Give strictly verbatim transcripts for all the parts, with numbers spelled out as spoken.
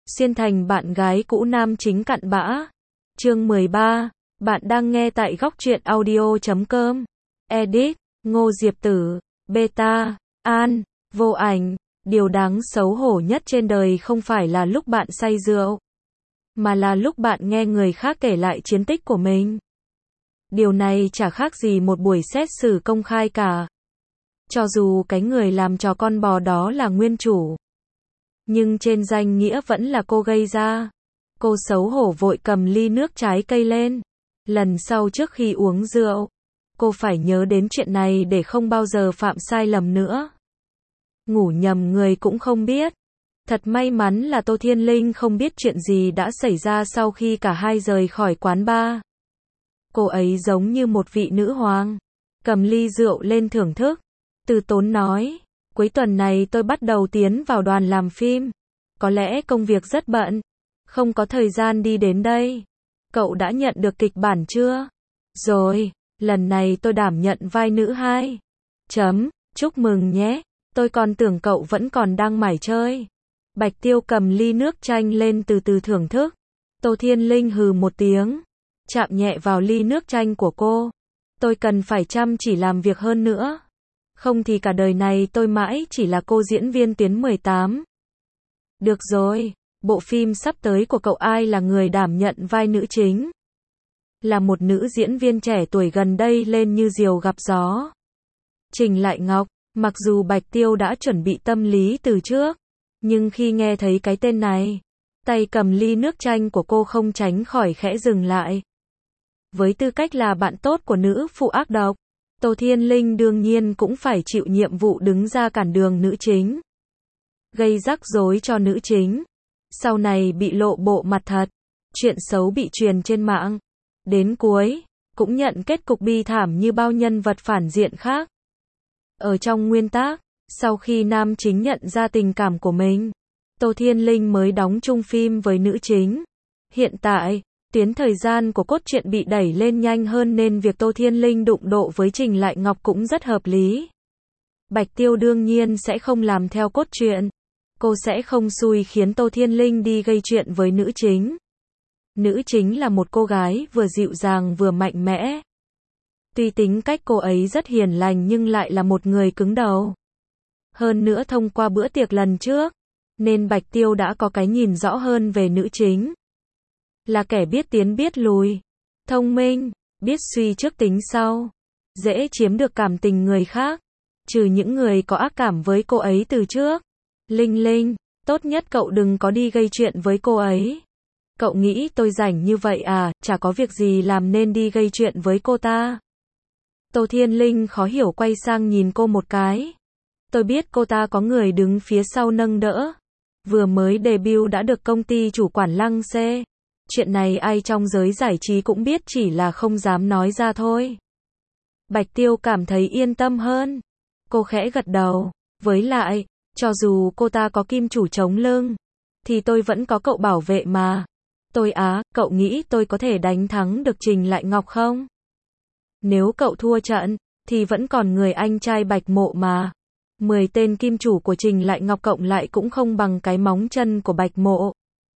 Xuyên thành bạn gái cũ nam chính cặn bã. Chương mười ba. Bạn đang nghe tại góc truyện audio chấm com. Edit, Ngô Diệp Tử, Beta, An, Vô Ảnh. Điều đáng xấu hổ nhất trên đời không phải là lúc bạn say rượu, mà là lúc bạn nghe người khác kể lại chiến tích của mình. Điều này chả khác gì một buổi xét xử công khai cả. Cho dù cái người làm trò con bò đó là nguyên chủ, nhưng trên danh nghĩa vẫn là cô gây ra. Cô xấu hổ vội cầm ly nước trái cây lên. Lần sau trước khi uống rượu, cô phải nhớ đến chuyện này để không bao giờ phạm sai lầm nữa. Ngủ nhầm người cũng không biết. Thật may mắn là Tô Thiên Linh không biết chuyện gì đã xảy ra sau khi cả hai rời khỏi quán bar. Cô ấy giống như một vị nữ hoàng, cầm ly rượu lên thưởng thức. Từ tốn nói, cuối tuần này tôi bắt đầu tiến vào đoàn làm phim. Có lẽ công việc rất bận, không có thời gian đi đến đây. Cậu đã nhận được kịch bản chưa? Rồi, lần này tôi đảm nhận vai nữ hai. Chấm, chúc mừng nhé. Tôi còn tưởng cậu vẫn còn đang mải chơi. Bạch Tiêu cầm ly nước chanh lên từ từ thưởng thức. Tô Thiên Linh hừ một tiếng, chạm nhẹ vào ly nước chanh của cô. Tôi cần phải chăm chỉ làm việc hơn nữa. Không thì cả đời này tôi mãi chỉ là cô diễn viên tuyến mười tám. Được rồi, bộ phim sắp tới của cậu ai là người đảm nhận vai nữ chính? Là một nữ diễn viên trẻ tuổi gần đây lên như diều gặp gió. Trình Lại Ngọc. Mặc dù Bạch Tiêu đã chuẩn bị tâm lý từ trước, nhưng khi nghe thấy cái tên này, tay cầm ly nước chanh của cô không tránh khỏi khẽ dừng lại. Với tư cách là bạn tốt của nữ phụ ác độc, Tô Thiên Linh đương nhiên cũng phải chịu nhiệm vụ đứng ra cản đường nữ chính, gây rắc rối cho nữ chính. Sau này bị lộ bộ mặt thật, chuyện xấu bị truyền trên mạng, đến cuối cũng nhận kết cục bi thảm như bao nhân vật phản diện khác. Ở trong nguyên tác, sau khi nam chính nhận ra tình cảm của mình, Tô Thiên Linh mới đóng chung phim với nữ chính. Hiện tại, tuyến thời gian của cốt truyện bị đẩy lên nhanh hơn nên việc Tô Thiên Linh đụng độ với Trình Lại Ngọc cũng rất hợp lý. Bạch Tiêu đương nhiên sẽ không làm theo cốt truyện. Cô sẽ không xui khiến Tô Thiên Linh đi gây chuyện với nữ chính. Nữ chính là một cô gái vừa dịu dàng vừa mạnh mẽ. Tuy tính cách cô ấy rất hiền lành nhưng lại là một người cứng đầu. Hơn nữa thông qua bữa tiệc lần trước, nên Bạch Tiêu đã có cái nhìn rõ hơn về nữ chính. Là kẻ biết tiến biết lùi, thông minh, biết suy trước tính sau, dễ chiếm được cảm tình người khác, trừ những người có ác cảm với cô ấy từ trước. Linh Linh, tốt nhất cậu đừng có đi gây chuyện với cô ấy. Cậu nghĩ tôi rảnh như vậy à, chả có việc gì làm nên đi gây chuyện với cô ta. Tô Thiên Linh khó hiểu quay sang nhìn cô một cái. Tôi biết cô ta có người đứng phía sau nâng đỡ. Vừa mới debut đã được công ty chủ quản lăng xê. Chuyện này ai trong giới giải trí cũng biết, chỉ là không dám nói ra thôi. Bạch Tiêu cảm thấy yên tâm hơn. Cô khẽ gật đầu. Với lại, cho dù cô ta có kim chủ chống lưng, thì tôi vẫn có cậu bảo vệ mà. Tôi á, cậu nghĩ tôi có thể đánh thắng được Trình Lại Ngọc không? Nếu cậu thua trận, thì vẫn còn người anh trai Bạch Mộ mà. Mười tên kim chủ của Trình Lại Ngọc cộng lại cũng không bằng cái móng chân của Bạch Mộ.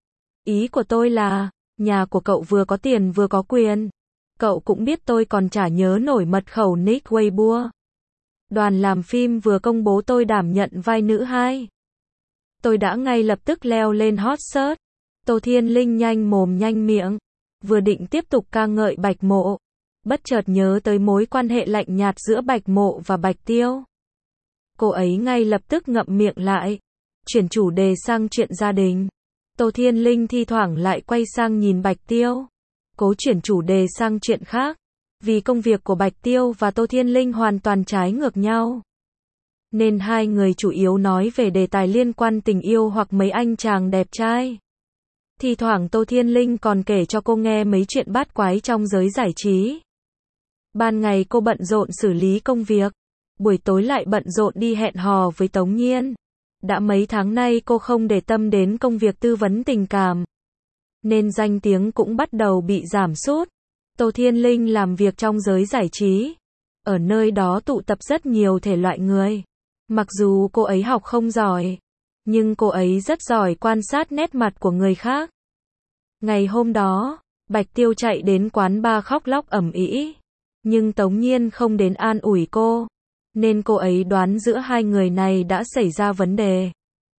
Ý của tôi là, nhà của cậu vừa có tiền vừa có quyền. Cậu cũng biết tôi còn chả nhớ nổi mật khẩu nick Weibo. Đoàn làm phim vừa công bố tôi đảm nhận vai nữ hai. Tôi đã ngay lập tức leo lên hot search. Tô Thiên Linh nhanh mồm nhanh miệng, vừa định tiếp tục ca ngợi Bạch Mộ, bất chợt nhớ tới mối quan hệ lạnh nhạt giữa Bạch Mộ và Bạch Tiêu. Cô ấy ngay lập tức ngậm miệng lại, chuyển chủ đề sang chuyện gia đình. Tô Thiên Linh thi thoảng lại quay sang nhìn Bạch Tiêu, cố chuyển chủ đề sang chuyện khác, vì công việc của Bạch Tiêu và Tô Thiên Linh hoàn toàn trái ngược nhau. Nên hai người chủ yếu nói về đề tài liên quan tình yêu hoặc mấy anh chàng đẹp trai. Thi thoảng Tô Thiên Linh còn kể cho cô nghe mấy chuyện bát quái trong giới giải trí. Ban ngày cô bận rộn xử lý công việc, buổi tối lại bận rộn đi hẹn hò với Tống Nhiên. Đã mấy tháng nay cô không để tâm đến công việc tư vấn tình cảm, nên danh tiếng cũng bắt đầu bị giảm sút. Tô Thiên Linh làm việc trong giới giải trí, ở nơi đó tụ tập rất nhiều thể loại người. Mặc dù cô ấy học không giỏi, nhưng cô ấy rất giỏi quan sát nét mặt của người khác. Ngày hôm đó, Bạch Tiêu chạy đến quán bar khóc lóc ầm ĩ, nhưng Tống Nhiên không đến an ủi cô, nên cô ấy đoán giữa hai người này đã xảy ra vấn đề.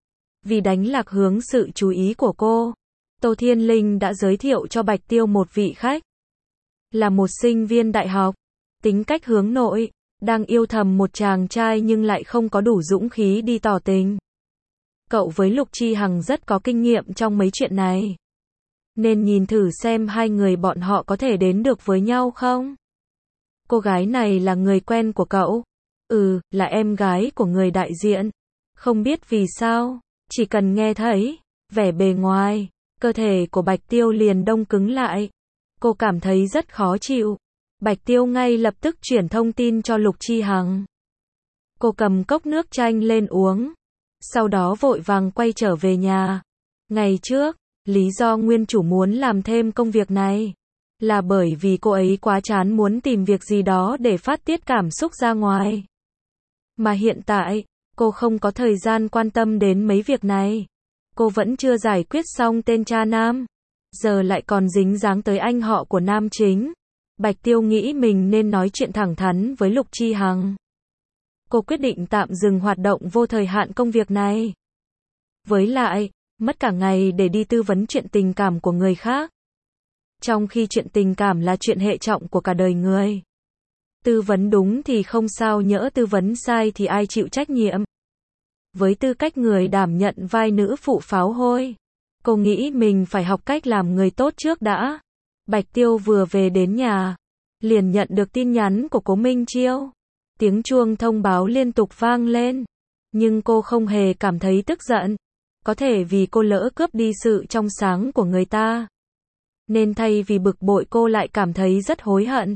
Vì đánh lạc hướng sự chú ý của cô, Tô Thiên Linh đã giới thiệu cho Bạch Tiêu một vị khách. Là một sinh viên đại học, tính cách hướng nội, đang yêu thầm một chàng trai nhưng lại không có đủ dũng khí đi tỏ tình. Cậu với Lục Chi Hằng rất có kinh nghiệm trong mấy chuyện này, nên nhìn thử xem hai người bọn họ có thể đến được với nhau không. Cô gái này là người quen của cậu. Ừ, là em gái của người đại diện. Không biết vì sao, chỉ cần nghe thấy vẻ bề ngoài, cơ thể của Bạch Tiêu liền đông cứng lại. Cô cảm thấy rất khó chịu. Bạch Tiêu ngay lập tức chuyển thông tin cho Lục Chi Hằng. Cô cầm cốc nước chanh lên uống, sau đó vội vàng quay trở về nhà. Ngày trước, lý do nguyên chủ muốn làm thêm công việc này là bởi vì cô ấy quá chán muốn tìm việc gì đó để phát tiết cảm xúc ra ngoài. Mà hiện tại, cô không có thời gian quan tâm đến mấy việc này. Cô vẫn chưa giải quyết xong tên cha nam, giờ lại còn dính dáng tới anh họ của nam chính. Bạch Tiêu nghĩ mình nên nói chuyện thẳng thắn với Lục Chi Hằng. Cô quyết định tạm dừng hoạt động vô thời hạn công việc này. Với lại, mất cả ngày để đi tư vấn chuyện tình cảm của người khác. Trong khi chuyện tình cảm là chuyện hệ trọng của cả đời người. Tư vấn đúng thì không sao, nhỡ tư vấn sai thì ai chịu trách nhiệm. Với tư cách người đảm nhận vai nữ phụ pháo hôi, cô nghĩ mình phải học cách làm người tốt trước đã. Bạch Tiêu vừa về đến nhà, liền nhận được tin nhắn của Cố Minh Chiêu. Tiếng chuông thông báo liên tục vang lên, nhưng cô không hề cảm thấy tức giận. Có thể vì cô lỡ cướp đi sự trong sáng của người ta, nên thay vì bực bội cô lại cảm thấy rất hối hận.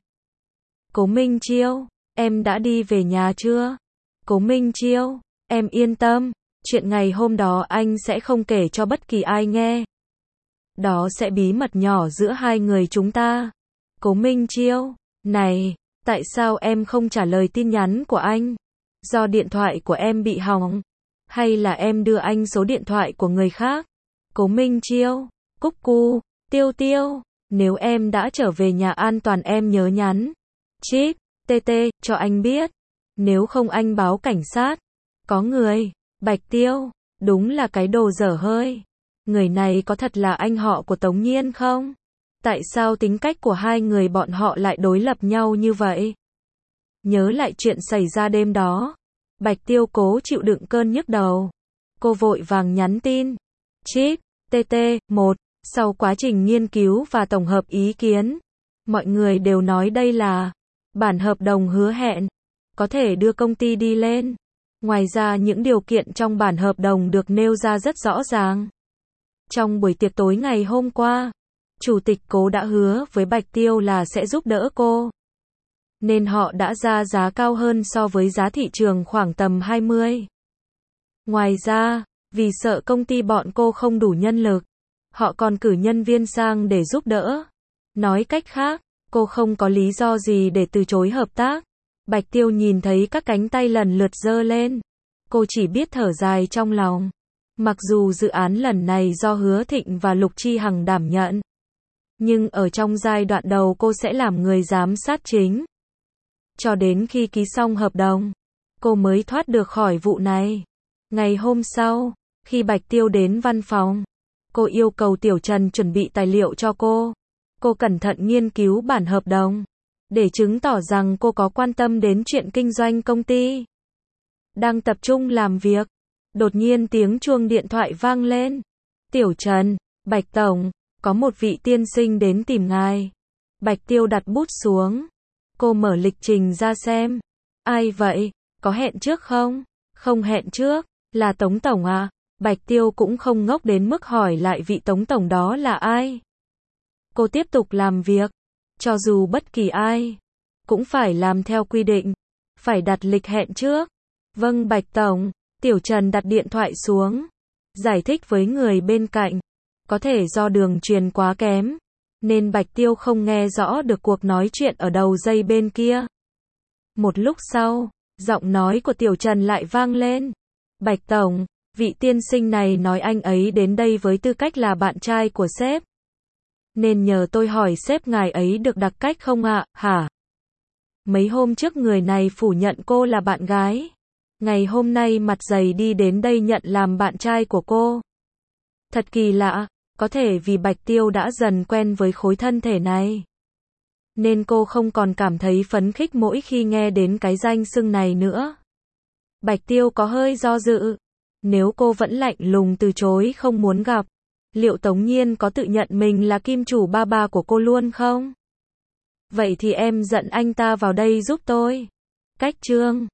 Cố Minh Chiêu, em đã đi về nhà chưa? Cố Minh Chiêu, em yên tâm, chuyện ngày hôm đó anh sẽ không kể cho bất kỳ ai nghe. Đó sẽ bí mật nhỏ giữa hai người chúng ta. Cố Minh Chiêu, này, tại sao em không trả lời tin nhắn của anh? Do điện thoại của em bị hỏng? Hay là em đưa anh số điện thoại của người khác? Cố Minh Chiêu, Cúc Cu, Tiêu Tiêu, nếu em đã trở về nhà an toàn em nhớ nhắn chip tê tê cho anh biết. Nếu không anh báo cảnh sát. Có người. Bạch Tiêu, đúng là cái đồ dở hơi. Người này có thật là anh họ của Tống Nhiên không? Tại sao tính cách của hai người bọn họ lại đối lập nhau như vậy? Nhớ lại chuyện xảy ra đêm đó, Bạch Tiêu cố chịu đựng cơn nhức đầu. Cô vội vàng nhắn tin chip tê tê một. Sau quá trình nghiên cứu và tổng hợp ý kiến, mọi người đều nói đây là bản hợp đồng hứa hẹn, có thể đưa công ty đi lên. Ngoài ra những điều kiện trong bản hợp đồng được nêu ra rất rõ ràng. Trong buổi tiệc tối ngày hôm qua, Chủ tịch Cố đã hứa với Bạch Tiêu là sẽ giúp đỡ cô, nên họ đã ra giá cao hơn so với giá thị trường khoảng tầm hai mươi. Ngoài ra, vì sợ công ty bọn cô không đủ nhân lực, họ còn cử nhân viên sang để giúp đỡ. Nói cách khác, cô không có lý do gì để từ chối hợp tác. Bạch Tiêu nhìn thấy các cánh tay lần lượt giơ lên. Cô chỉ biết thở dài trong lòng. Mặc dù dự án lần này do Hứa Thịnh và Lục Chi Hằng đảm nhận, nhưng ở trong giai đoạn đầu cô sẽ làm người giám sát chính. Cho đến khi ký xong hợp đồng, cô mới thoát được khỏi vụ này. Ngày hôm sau, khi Bạch Tiêu đến văn phòng, cô yêu cầu Tiểu Trần chuẩn bị tài liệu cho cô. Cô cẩn thận nghiên cứu bản hợp đồng, để chứng tỏ rằng cô có quan tâm đến chuyện kinh doanh công ty. Đang tập trung làm việc, đột nhiên tiếng chuông điện thoại vang lên. Tiểu Trần, Bạch Tổng, có một vị tiên sinh đến tìm ngài. Bạch Tiêu đặt bút xuống. Cô mở lịch trình ra xem. Ai vậy? Có hẹn trước không? Không hẹn trước. Là Tống Tổng à? Bạch Tiêu cũng không ngốc đến mức hỏi lại vị Tống Tổng đó là ai. Cô tiếp tục làm việc. Cho dù bất kỳ ai, cũng phải làm theo quy định. Phải đặt lịch hẹn trước. Vâng Bạch Tổng. Tiểu Trần đặt điện thoại xuống. Giải thích với người bên cạnh. Có thể do đường truyền quá kém, nên Bạch Tiêu không nghe rõ được cuộc nói chuyện ở đầu dây bên kia. Một lúc sau, giọng nói của Tiểu Trần lại vang lên. Bạch Tổng, Vị tiên sinh này nói anh ấy đến đây với tư cách là bạn trai của sếp. Nên nhờ tôi hỏi sếp ngài ấy được đặc cách không ạ, hả? Mấy hôm trước người này phủ nhận cô là bạn gái. Ngày hôm nay mặt dày đi đến đây nhận làm bạn trai của cô. Thật kỳ lạ, có thể vì Bạch Tiêu đã dần quen với khối thân thể này. Nên cô không còn cảm thấy phấn khích mỗi khi nghe đến cái danh xưng này nữa. Bạch Tiêu có hơi do dự. Nếu cô vẫn lạnh lùng từ chối không muốn gặp, liệu Tống Nhiên có tự nhận mình là kim chủ ba ba của cô luôn không? Vậy thì em dẫn anh ta vào đây giúp tôi. Cách chương